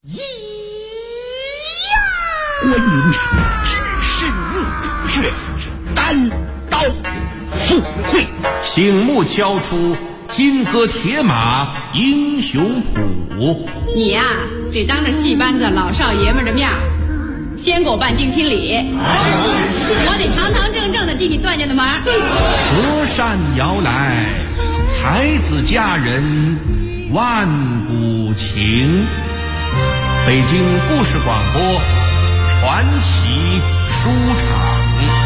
咿呀！观音山只是热血，单刀赴会， 醒目敲出金戈铁马英雄谱。 你呀，得当着戏班子老少爷们的面先给我办定亲礼，我得堂堂正正的进你段家的门。 隔山摇来，才子佳人万古情。北京故事广播传奇书场。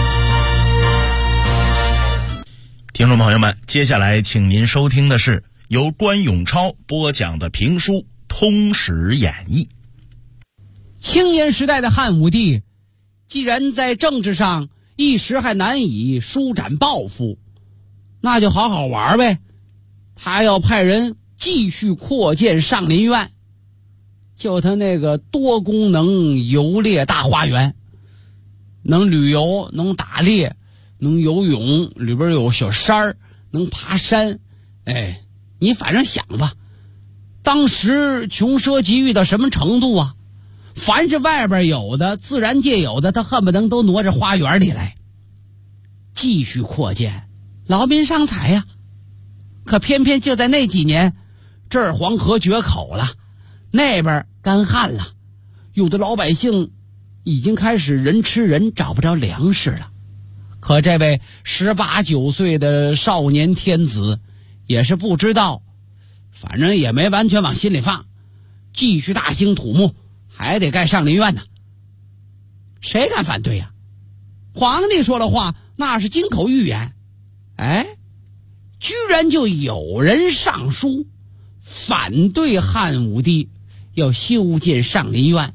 听众朋友们，接下来请您收听的是由关永超播讲的评书《通史演义》。 青年时代的汉武帝，既然在政治上一时还难以舒展抱负，那就好好玩呗。他要派人继续扩建上林苑，就他那个多功能游猎大花园，能旅游，能打猎，能游泳，里边有小山，能爬山。哎，你反正想吧，当时穷奢极欲到什么程度啊？凡是外边有的，自然界有的，他恨不得都挪着花园里来。继续扩建，劳民伤财呀。可偏偏就在那几年，这儿黄河决口了，那边干旱了，有的老百姓已经开始人吃人，找不着粮食了。可这位18、19岁的少年天子也是不知道，反正也没完全往心里放，继续大兴土木，还得盖上林苑呢。谁敢反对呀？皇帝说了话，那是金口玉言。哎，居然就有人上书反对汉武帝要修建上林苑。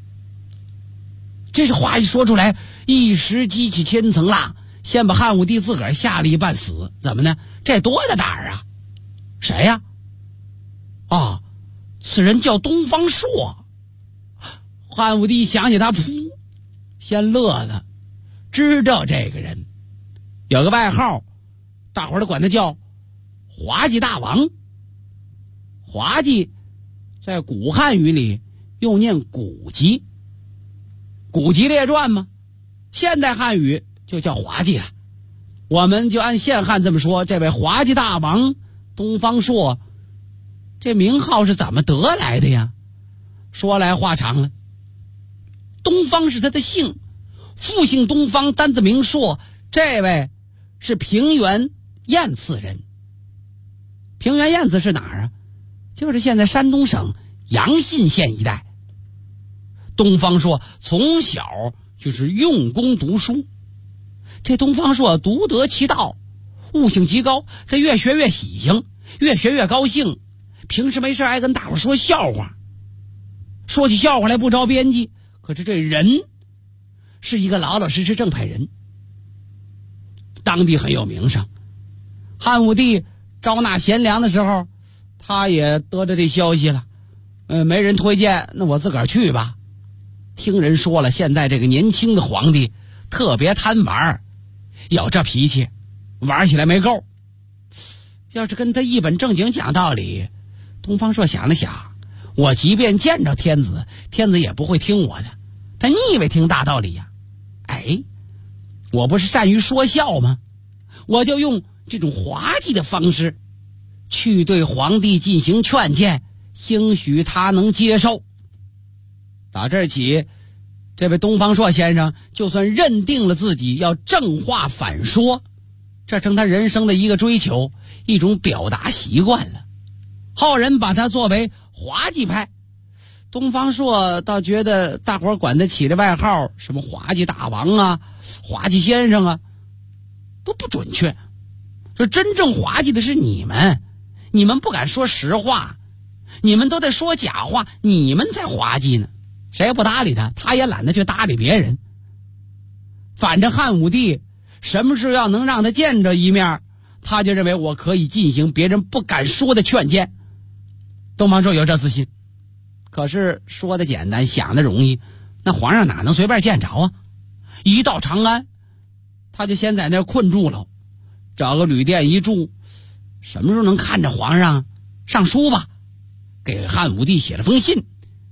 这是话一说出来，一时激起千层浪，先把汉武帝自个儿吓了一半死。怎么呢？这多大胆儿啊！谁呀？啊，此人叫东方朔。汉武帝想起他，噗，先乐了。知道这个人有个外号，大伙儿都管他叫滑稽大王。滑稽在古汉语里又念古籍，古籍列传嘛，现代汉语就叫滑稽了。我们就按现汉这么说，这位滑稽大王东方朔，这名号是怎么得来的呀？说来话长了。东方是他的姓，父姓东方，单字名朔。这位是平原燕次人。平原燕次是哪儿啊？就是现在山东省阳信县一带。东方朔从小就是用功读书，这东方朔独得其道，悟性极高，他越学越喜庆，越学越高兴。平时没事爱跟大伙说笑话，说起笑话来不着边际。可是这人是一个老老实实正派人，当地很有名声。汉武帝招纳贤良的时候，他也得着这消息了。没人推荐，那我自个儿去吧。听人说了，现在这个年轻的皇帝特别贪玩，有这脾气，玩起来没够。要是跟他一本正经讲道理，东方朔想了想，我即便见着天子，天子也不会听我的。他腻味听大道理呀。哎，我不是善于说笑吗？我就用这种滑稽的方式去对皇帝进行劝谏，兴许他能接受。打这儿起，这位东方朔先生就算认定了自己要正话反说，这成他人生的一个追求，一种表达习惯了。后人把他作为滑稽派。东方朔倒觉得大伙儿管他起的外号，什么滑稽大王啊，滑稽先生啊，都不准确。说真正滑稽的是你们，你们不敢说实话，你们都在说假话，你们才滑稽呢。谁也不搭理他，他也懒得去搭理别人。反正汉武帝什么事要能让他见着一面，他就认为我可以进行别人不敢说的劝谏。东方朔有这自信。可是说的简单，想的容易，那皇上哪能随便见着啊？一到长安，他就先在那儿困住了，找个旅店一住，什么时候能看着皇上？上书吧，给汉武帝写了封信，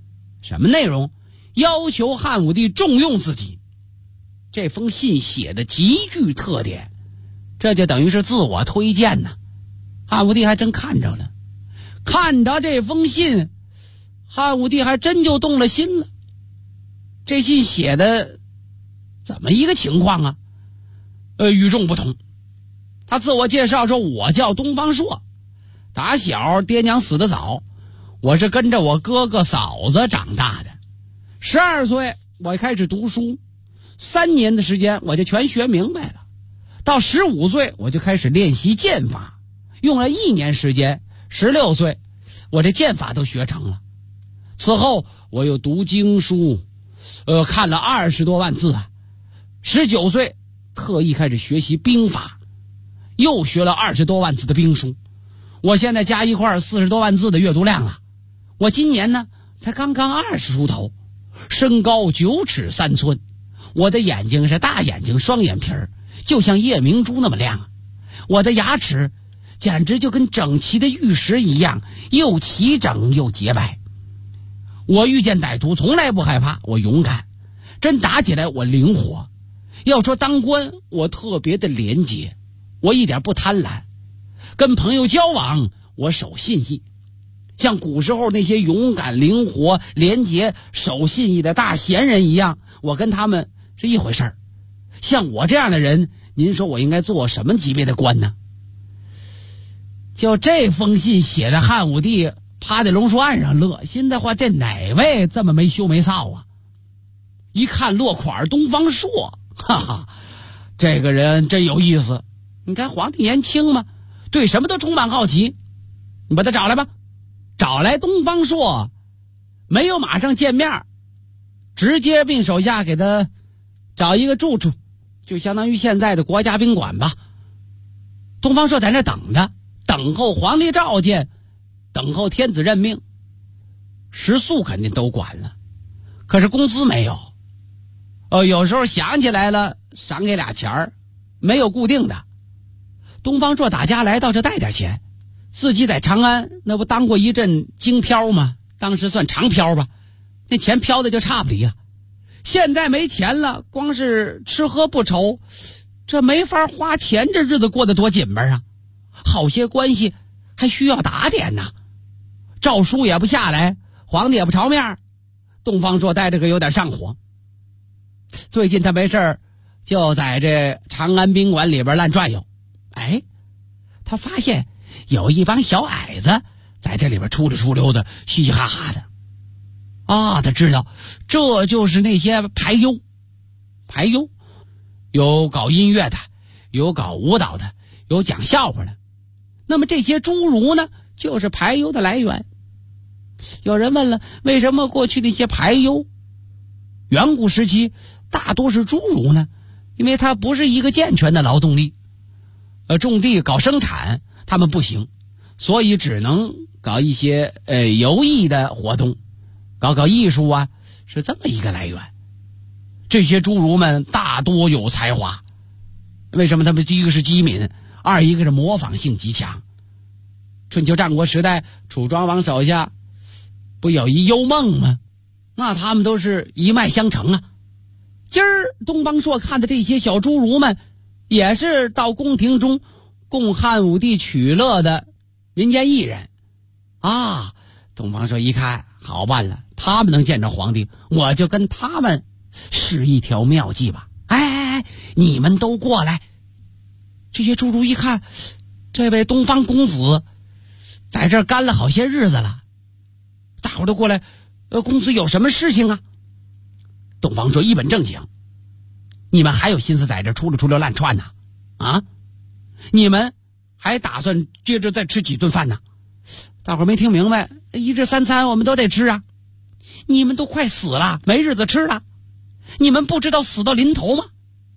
什么内容？要求汉武帝重用自己。这封信写的极具特点，这就等于是自我推荐呢。汉武帝还真看着了，看着这封信，汉武帝还真就动了心了。这信写的怎么一个情况啊？与众不同。他自我介绍说，我叫东方朔，打小爹娘死得早，我是跟着我哥哥嫂子长大的。12岁我开始读书，3年的时间我就全学明白了。到15岁我就开始练习剑法，用了1年时间，16岁我这剑法都学成了。此后我又读经书，看了20多万字啊。19岁特意开始学习兵法，又学了20多万字的兵书。我现在加一块40多万字的阅读量了。我今年呢才刚刚20出头，身高9尺3寸，我的眼睛是大眼睛双眼皮儿，就像夜明珠那么亮。我的牙齿简直就跟整齐的玉石一样，又齐整又洁白。我遇见歹徒从来不害怕，我勇敢，真打起来我灵活。要说当官，我特别的廉洁，我一点不贪婪，跟朋友交往我守信义。像古时候那些勇敢灵活廉洁守信义的大贤人一样，我跟他们是一回事儿。像我这样的人，您说我应该做什么级别的官呢？就这封信写的，汉武帝趴在龙树岸上乐，心的话，这哪位这么没羞没臊啊？一看落款东方朔，哈哈，这个人真有意思。你看皇帝年轻嘛，对什么都充满好奇。你把他找来吧。找来东方朔，没有马上见面，直接命手下给他找一个住处，就相当于现在的国家宾馆吧。东方朔在那等着，等候皇帝召见，等候天子任命。食宿肯定都管了，可是工资没有。有时候想起来了，赏给俩钱儿，没有固定的。东方朔打家来到这带点钱，自己在长安那不当过一阵京漂吗？当时算长漂吧，那钱飘的就差不离了。现在没钱了，光是吃喝不愁，这没法花钱，这日子过得多紧巴啊！好些关系还需要打点呢。诏书也不下来，皇帝也不朝面，东方朔带着个有点上火。最近他没事儿，就在这长安宾馆里边乱转悠。他发现有一帮小矮子在这里边出溜出溜的，嘻嘻哈哈的。他知道这就是那些排优。排优有搞音乐的，有搞舞蹈的，有讲笑话的。那么这些侏儒呢，就是排优的来源。有人问了，为什么过去那些排优远古时期大多是侏儒呢？因为它不是一个健全的劳动力，种地搞生产他们不行，所以只能搞一些游艺的活动，搞艺术啊，是这么一个来源。这些侏儒们大多有才华，为什么他们第一个是机敏，二一个是模仿性极强。春秋战国时代，楚庄王手下不有一幽梦吗？那他们都是一脉相承啊。今儿东方朔看的这些小侏儒们，也是到宫廷中供汉武帝取乐的民间艺人啊。东方朔一看，好办了，他们能见着皇帝，我就跟他们试一条妙计吧。你们都过来。这些侏儒一看，这位东方公子在这儿干了好些日子了，大伙都过来。公子有什么事情啊？东方朔一本正经，你们还有心思在这出溜乱窜呢？你们还打算接着再吃几顿饭呢？大伙没听明白，一日三餐我们都得吃啊。你们都快死了，没日子吃了，你们不知道死到临头吗？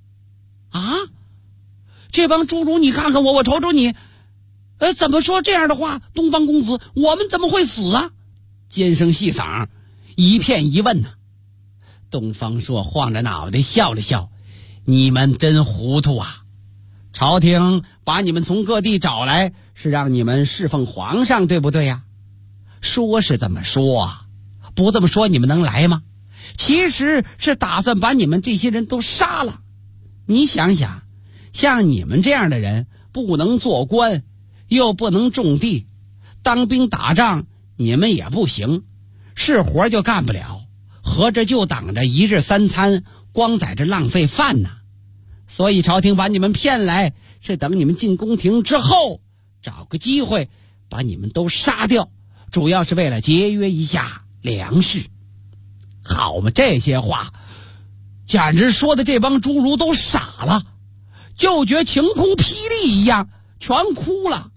这帮侏儒，你看看我，我瞅瞅你，怎么说这样的话？东方公子，我们怎么会死啊？尖声细嗓，一片疑问呢。东方朔晃着脑袋笑了笑，你们真糊涂啊！朝廷把你们从各地找来，是让你们侍奉皇上，对不对呀？说是这么说啊， 不这么说你们能来吗？其实是打算把你们这些人都杀了。你想想，像你们这样的人，不能做官，又不能种地，当兵打仗你们也不行，是活就干不了，合着就等着一日三餐，光在这浪费饭呢。所以朝廷把你们骗来，是等你们进宫廷之后，找个机会把你们都杀掉，主要是为了节约一下粮食。好嘛，这些话简直说的这帮侏儒都傻了，就觉晴空霹雳一样，全哭了，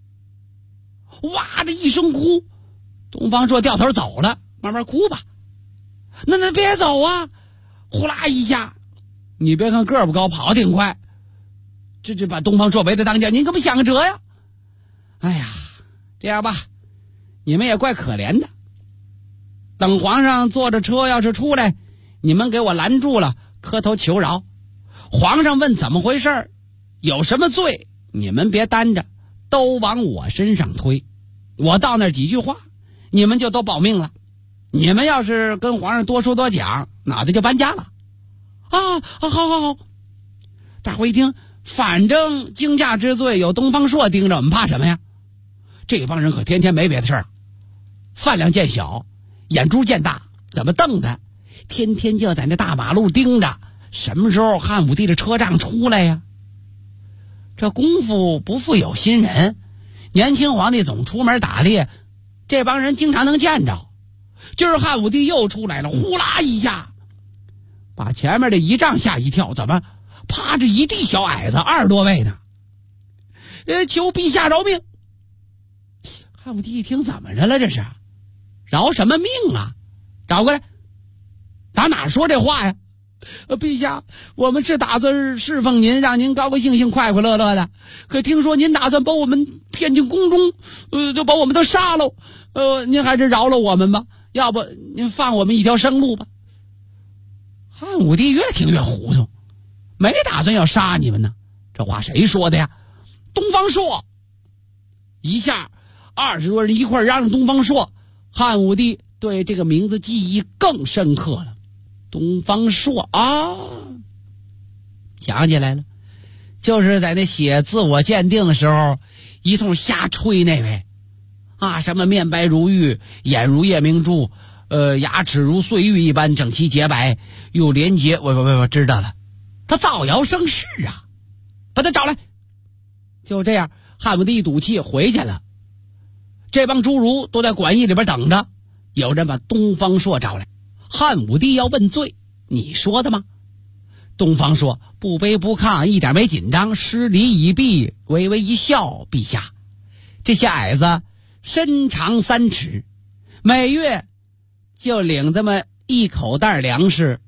哇的一声哭。东方朔掉头走了，慢慢哭吧。那别走啊！呼啦一下，你别看个儿不高，跑挺快，这把东方朔围在当间，您可不想个辙呀？哎呀，这样吧，你们也怪可怜的。等皇上坐着车要是出来，你们给我拦住了，磕头求饶。皇上问怎么回事，有什么罪，你们别担着，都往我身上推。我到那几句话，你们就都保命了。你们要是跟皇上多说多讲，脑袋就搬家了。好。大伙一听，反正惊驾之罪有东方朔盯着，我们怕什么呀？这帮人可天天没别的事儿，饭量见小，眼珠见大，怎么瞪他？天天就在那大马路盯着，什么时候汉武帝的车仗出来呀？这功夫不负有心人，年轻皇帝总出门打猎，这帮人经常能见着。今儿汉武帝又出来了，呼啦一下，把前面的仪仗吓一跳，怎么趴着一地小矮子，20多位呢？求陛下饶命！汉武帝一听，怎么着了？这是饶什么命啊？找过来，打哪说这话呀？陛下，我们是打算侍奉您，让您高高兴兴、快快乐乐的。可听说您打算把我们骗进宫中，就把我们都杀了。您还是饶了我们吧，要不您放我们一条生路吧。汉武帝越听越糊涂，没打算要杀你们呢。这话谁说的呀？东方朔！一下20多人一块嚷嚷东方朔，汉武帝对这个名字记忆更深刻了。东方朔啊，想起来了，就是在那写自我鉴定的时候一通瞎吹那位啊，什么面白如玉，眼如夜明珠，牙齿如碎玉一般整齐洁白，又廉洁。我知道了，他造谣生事啊，把他找来。就这样，汉武帝一赌气回去了。这帮侏儒都在馆驿里边等着，有人把东方朔找来。汉武帝要问罪，你说的吗？东方朔不卑不亢，一点没紧张，施礼已毕，微微一笑：陛下，这些矮子身长3尺，每月就领这么一口袋粮食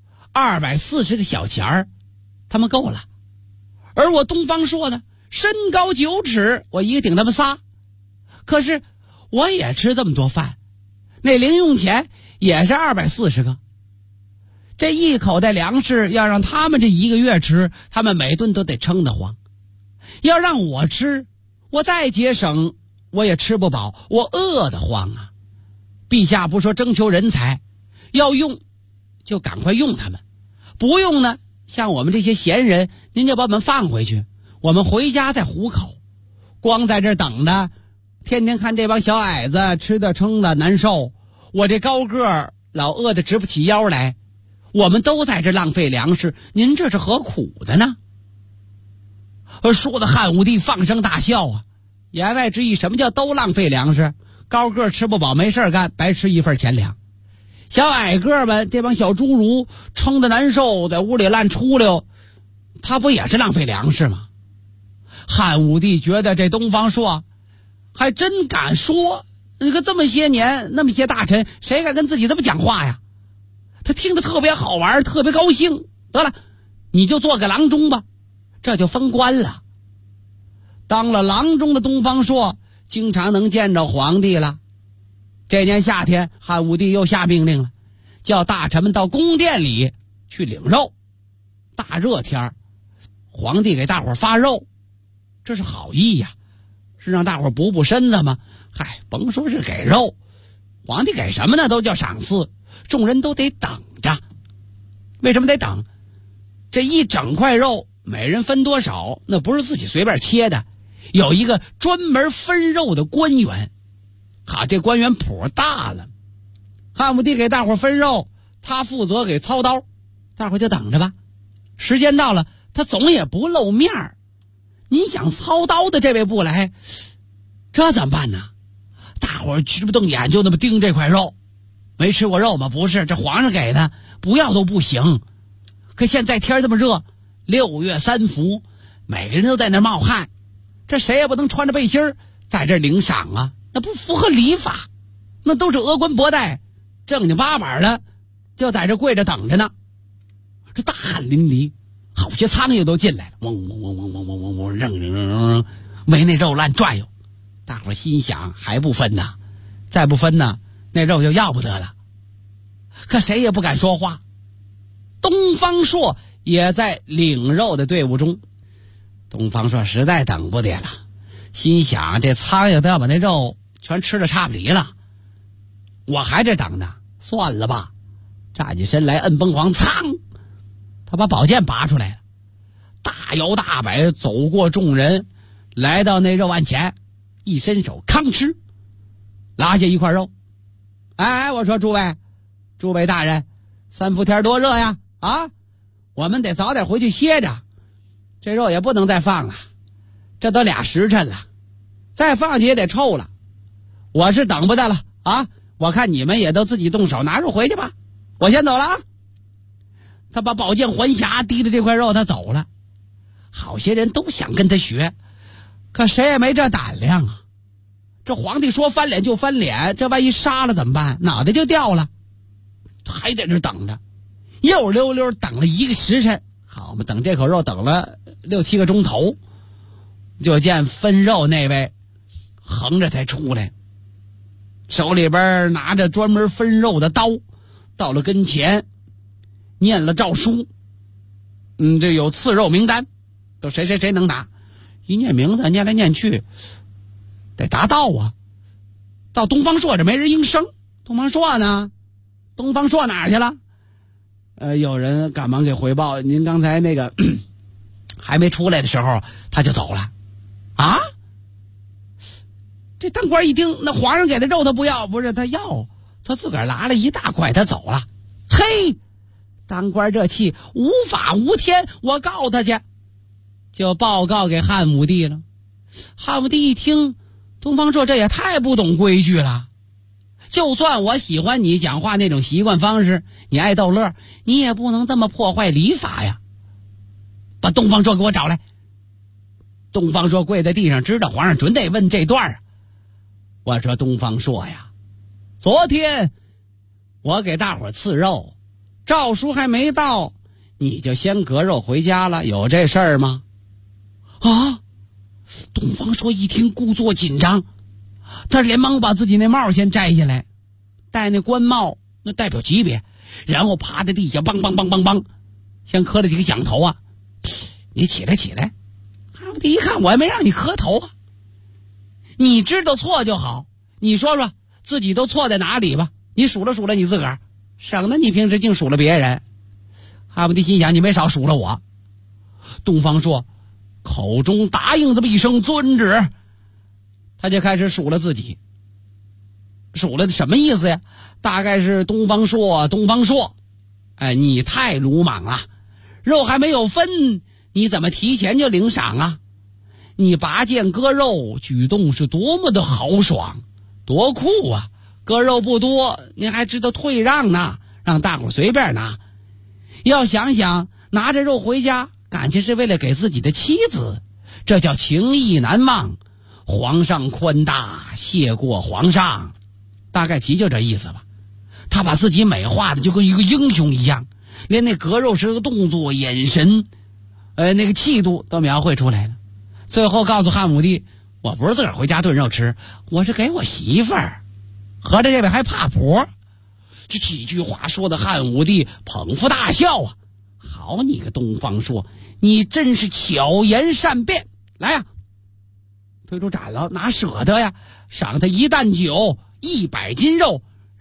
，240个小钱儿，他们够了。而我东方朔呢，身高9尺，我一个顶他们仨。可是我也吃这么多饭，那零用钱也是240个。这一口袋粮食要让他们这一个月吃，他们每顿都得撑得慌。要让我吃，我再节省我也吃不饱，我饿得慌啊。陛下不说征求人才，要用就赶快用他们，不用呢，像我们这些闲人，您就把我们放回去，我们回家再糊口。光在这等着，天天看这帮小矮子吃的撑的难受，我这高个儿老饿得直不起腰来，我们都在这浪费粮食，您这是何苦的呢？说的汉武帝放声大笑啊，言外之意什么叫都浪费粮食？高个儿吃不饱没事干，白吃一份钱粮。小矮个儿们这帮小侏儒撑得难受，在屋里乱出溜，他不也是浪费粮食吗？汉武帝觉得这东方朔还真敢说，你看这么些年那么些大臣，谁敢跟自己这么讲话呀？他听得特别好玩，特别高兴。得了，你就做个郎中吧，这就封官了。当了郎中的东方朔经常能见着皇帝了。这年夏天，汉武帝又下命令了，叫大臣们到宫殿里去领肉。大热天，皇帝给大伙发肉，这是好意呀，是让大伙补补身子吗？嗨，甭说是给肉， 皇帝给什么呢都叫赏赐，众人都得等着。为什么得等？这一整块肉每人分多少，那不是自己随便切的，有一个专门分肉的官员。好，这官员谱大了，汉武帝给大伙分肉，他负责给操刀，大伙就等着吧。时间到了，他总也不露面儿。你想操刀的这位不来，这怎么办呢？大伙直不瞪眼就那么盯这块肉。没吃过肉吗？不是，这皇上给的，不要都不行。可现在天这么热，6月3伏，每个人都在那冒汗，这谁也不能穿着背心在这领赏啊，那不符合礼法。那都是峨冠博带，正经八百的就在这跪着等着呢。这大汗淋漓，好些苍蝇都进来了，嗡嗡嗡嗡嗡嗡嗡嗡，扔围那肉烂转悠。大伙心想，还不分呢？再不分呢，那肉就要不得了。可谁也不敢说话。东方朔也在领肉的队伍中。东方朔实在等不得了，心想这苍蝇都要把那肉全吃得差不离了，我还这等呢，算了吧。站起身来，摁崩簧，噌，他把宝剑拔出来了，大摇大摆走过众人，来到那肉案前，一伸手，吭哧拉下一块肉。哎，我说诸位大人，3伏天多热呀啊！我们得早点回去歇着，这肉也不能再放了，这都2时辰了，再放去也得臭了。我是等不得了啊！我看你们也都自己动手拿肉回去吧，我先走了啊！他把宝剑还匣，提着这块肉他走了。好些人都想跟他学，可谁也没这胆量啊！这皇帝说翻脸就翻脸，这万一杀了怎么办？脑袋就掉了。还在这等着，又溜溜等了1个时辰。好嘛，等这口肉等了6、7个钟头，就见分肉那位横着才出来，手里边拿着专门分肉的刀，到了跟前念了诏书。这有赐肉名单，都谁能拿。一念名字，念来念去得达到啊。到东方朔这没人应声，东方朔呢？东方朔哪儿去了？有人赶忙给回报，您刚才那个还没出来的时候他就走了。啊？这当官一听，那皇上给的肉他不要，不是他要，他自个儿拿了一大块，他走了。嘿，当官这气无法无天，我告他去，就报告给汉武帝了。汉武帝一听，东方朔这也太不懂规矩了。就算我喜欢你讲话那种习惯方式，你爱逗乐，你也不能这么破坏礼法呀。把东方朔给我找来。东方朔跪在地上，知道皇上准得问这段啊。我说东方朔呀，昨天我给大伙赐肉，诏书还没到，你就先割肉回家了，有这事儿吗？啊！东方朔一听，故作紧张，他连忙把自己那帽先摘下来，戴那官帽，那代表级别，然后趴在地下，梆梆梆梆梆，先磕了几个响头啊！你起来！汉武帝一看，我还没让你磕头啊！你知道错就好，你说说自己都错在哪里吧？你数了你自个儿，省得你平时净数了别人。汉武帝心想，你没少数了我。东方朔口中答应这么一声遵旨，他就开始数了自己。数了什么意思呀？大概是东方朔，哎，你太鲁莽了，肉还没有分，你怎么提前就领赏啊？你拔剑割肉举动是多么的豪爽，多酷啊！割肉不多，你还知道退让呢，让大伙随便拿。要想想拿着肉回家，感情是为了给自己的妻子，这叫情义难忘。皇上宽大，谢过皇上，大概其就这意思吧。他把自己美化的就跟一个英雄一样，连那割肉时的动作、眼神，那个气度都描绘出来了。最后告诉汉武帝，我不是自个儿回家炖肉吃，我是给我媳妇儿。合着这位还怕婆？这几句话说的汉武帝捧腹大笑啊！好你个东方朔，你真是巧言善辩。来呀，推出斩了，哪舍得呀？赏他1担酒，100斤肉，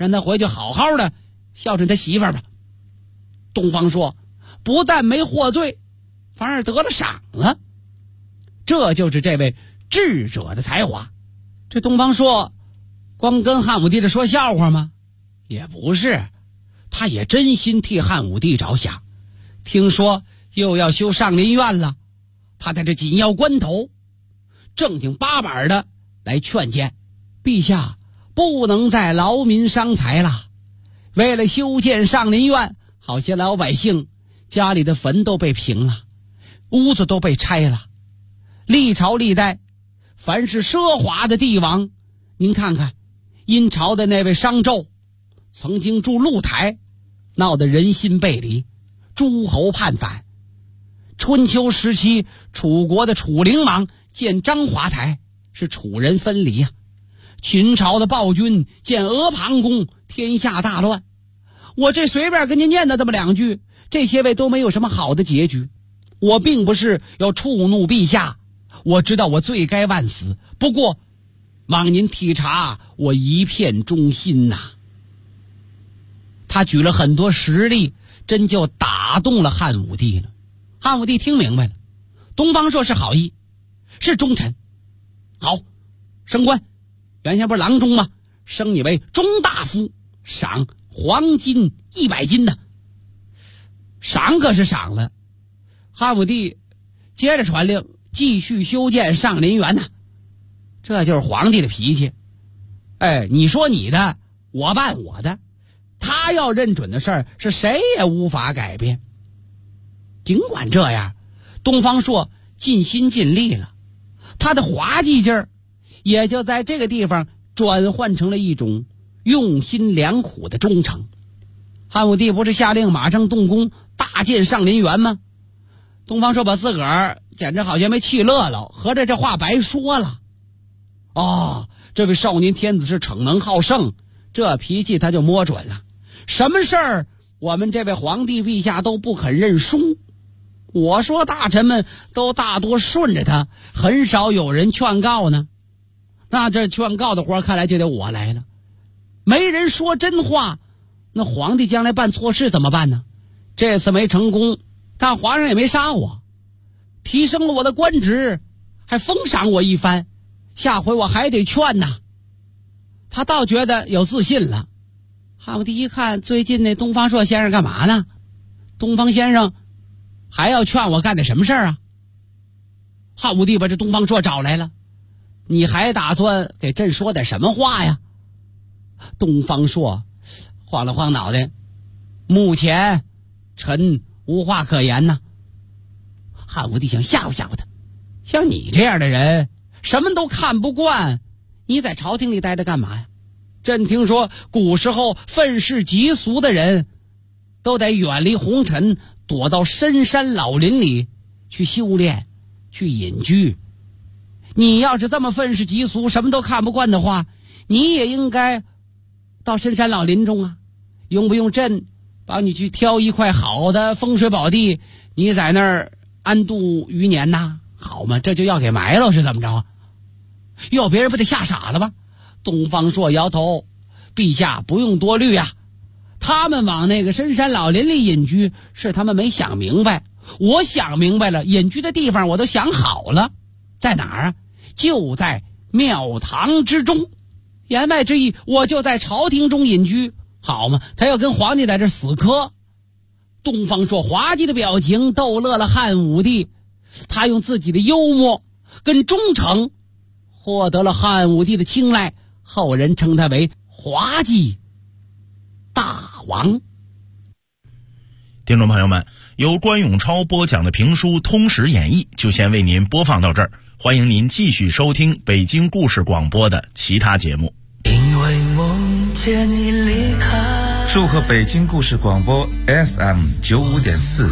让他回去好好的孝顺他媳妇儿吧。东方朔不但没获罪，反而得了赏了。这就是这位智者的才华。这东方朔光跟汉武帝的说笑话吗？也不是，他也真心替汉武帝着想。听说又要修上林苑了，他在这紧要关头正经八百的来劝谏，陛下不能再劳民伤财了。为了修建上林苑，好些老百姓家里的坟都被平了，屋子都被拆了。历朝历代凡是奢华的帝王，您看看殷朝的那位商纣曾经筑露台，闹得人心背离，诸侯叛反。春秋时期楚国的楚灵王建章华台，是楚人分离啊。秦朝的暴君建阿房宫，天下大乱。我这随便跟您念的这么两句，这些位都没有什么好的结局。我并不是要触怒陛下，我知道我罪该万死，不过望您体察我一片忠心呐。他举了很多实例，真就打动了汉武帝了。汉武帝听明白了，东方朔是好意，是忠臣。好，升官，原先不是郎中吗？升你为中大夫，赏黄金100斤呢。赏可是赏了，汉武帝接着传令，继续修建上林园呢。这就是皇帝的脾气。你说你的，我办我的，他要认准的事儿是谁也无法改变。尽管这样，东方朔尽心尽力了，他的滑稽劲儿也就在这个地方转换成了一种用心良苦的忠诚。汉武帝不是下令马上动工大建上林园吗？东方朔把自个儿简直好像没气乐了，合着这话白说了。这位少年天子是逞能好胜，这脾气他就摸准了。什么事儿我们这位皇帝陛下都不肯认输。我说大臣们都大多顺着他，很少有人劝告呢。那这劝告的活看来就得我来了。没人说真话，那皇帝将来办错事怎么办呢？这次没成功，但皇上也没杀我，提升了我的官职，还封赏我一番，下回我还得劝呐。他倒觉得有自信了。汉武帝一看，最近那东方朔先生干嘛呢？东方先生还要劝我干点什么事儿啊？汉武帝把这东方朔找来了，你还打算给朕说点什么话呀？东方朔晃了晃脑袋，目前臣无话可言呐。汉武帝想吓唬吓唬他，像你这样的人什么都看不惯，你在朝廷里待着干嘛呀？朕听说古时候愤世嫉俗的人都得远离红尘，躲到深山老林里去修炼，去隐居。你要是这么愤世嫉俗，什么都看不惯的话，你也应该到深山老林中啊。用不用朕帮你去挑一块好的风水宝地，你在那儿安度余年呐？好嘛，这就要给埋了是怎么着？要别人不得吓傻了吗？东方朔摇头，陛下不用多虑啊，他们往那个深山老林里隐居，是他们没想明白。我想明白了，隐居的地方我都想好了，在哪儿啊？就在庙堂之中。言外之意，我就在朝廷中隐居，好嘛？他要跟皇帝在这死磕。东方朔滑稽的表情逗乐了汉武帝，他用自己的幽默跟忠诚获得了汉武帝的青睐，后人称他为滑稽大王。 听众朋友们，由关永超播讲的评书《通史演义》就先为您播放到这儿，欢迎您继续收听北京故事广播的其他节目。 因为梦见你离开， 祝贺北京故事广播 FM95.4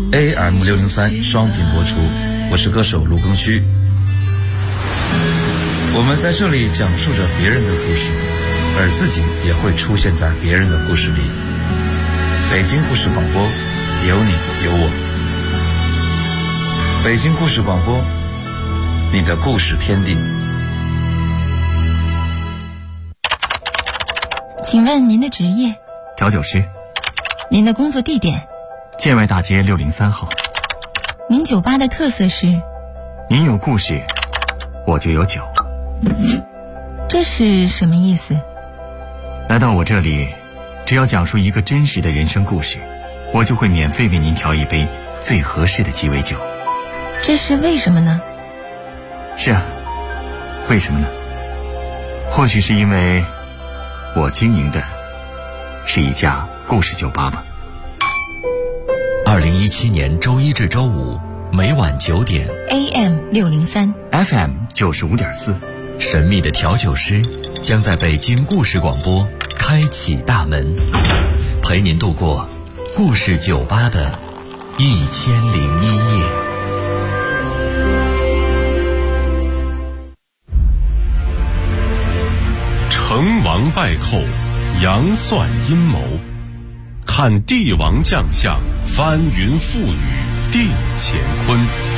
AM603 双频播出，我是歌手卢庚戌。我们在这里讲述着别人的故事，而自己也会出现在别人的故事里。北京故事广播，有你有我。北京故事广播，你的故事天地。 请问您的职业？ 调酒师。 您的工作地点？ 建外大街603号。 您酒吧的特色是？ 您有故事，我就有酒。 这是什么意思？ 来到我这里，只要讲述一个真实的人生故事，我就会免费为您调一杯最合适的鸡尾酒。 这是为什么呢？ 是啊，为什么呢？或许是因为我经营的是一家故事酒吧吧。 2017年周一至周五每晚9点 AM 603 FM 95.4， 神秘的调酒师将在北京故事广播开启大门，陪您度过故事酒吧的1001夜。 成王败寇，杨算阴谋，看帝王将相，翻云覆雨定乾坤。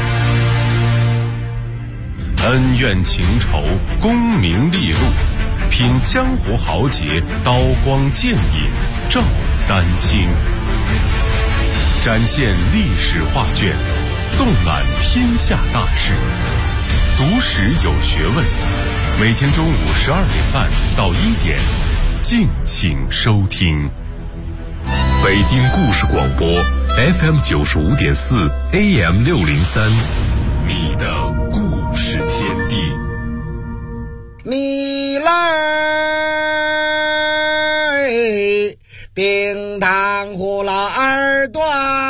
恩怨情仇，功名利禄，品江湖豪杰，刀光剑影，照丹青。展现历史画卷，纵览天下大事，读史有学问。每天中午12点半到1点，敬请收听。北京故事广播 FM 95.4 AM 603，你的故事天地。 米来冰糖葫芦耳朵，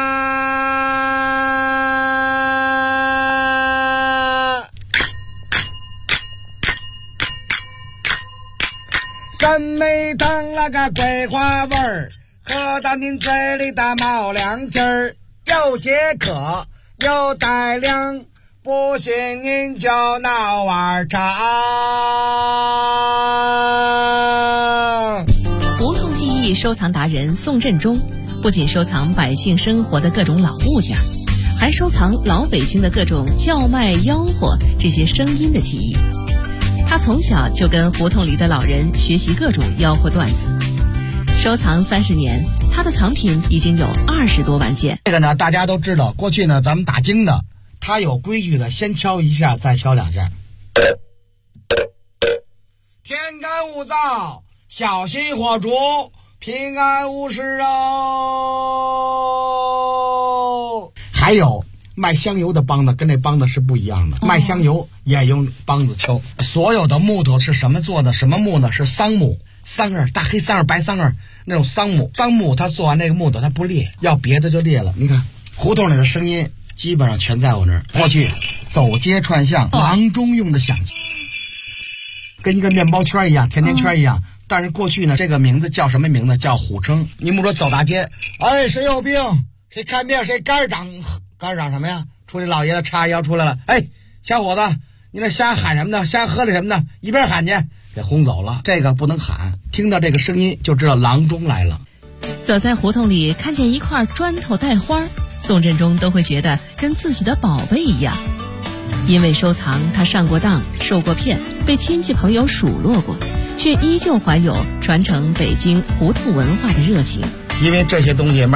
酸梅汤那个桂花味儿，喝到您嘴里的冒凉劲儿，又解渴又带凉，不信您就闹碗茶。 胡同记忆收藏达人宋振中不仅收藏百姓生活的各种老物件，还收藏老北京的各种叫卖吆喝这些声音的记忆。他从小就跟胡同里的老人学习各种吆喝段子，收藏30年，他的藏品已经有20多万件。 这个呢，大家都知道，过去呢，咱们打更的，他有规矩的，先敲一下，再敲2下。天干物燥，小心火烛，平安无事哦。还有卖香油的梆子跟这梆子是不一样的，卖香油也用梆子敲。所有的木头是什么做的？什么木呢？是桑木，桑叶，大黑桑叶、白桑叶那种桑木。桑木它做完那个木头它不裂，要别的就裂了。你看胡同里的声音基本上全在我那儿。过去走街串巷，郎中用的响器，跟一个面包圈一样，甜甜圈一样。但是过去呢，这个名字叫什么名字？叫虎称。你们说走大街，哎，谁有病？谁看病？谁肝长？肝长什么呀？出去老爷子叉腰出来了，哎，小伙子，你这瞎喊什么呢？瞎喝了什么呢？一边喊去，给轰走了。这个不能喊，听到这个声音就知道郎中来了。 走在胡同里，看见一块砖头带花，宋振中都会觉得跟自己的宝贝一样。因为收藏，他上过当，受过骗，被亲戚朋友数落过，却依旧怀有传承北京胡同文化的热情。 因为这些东西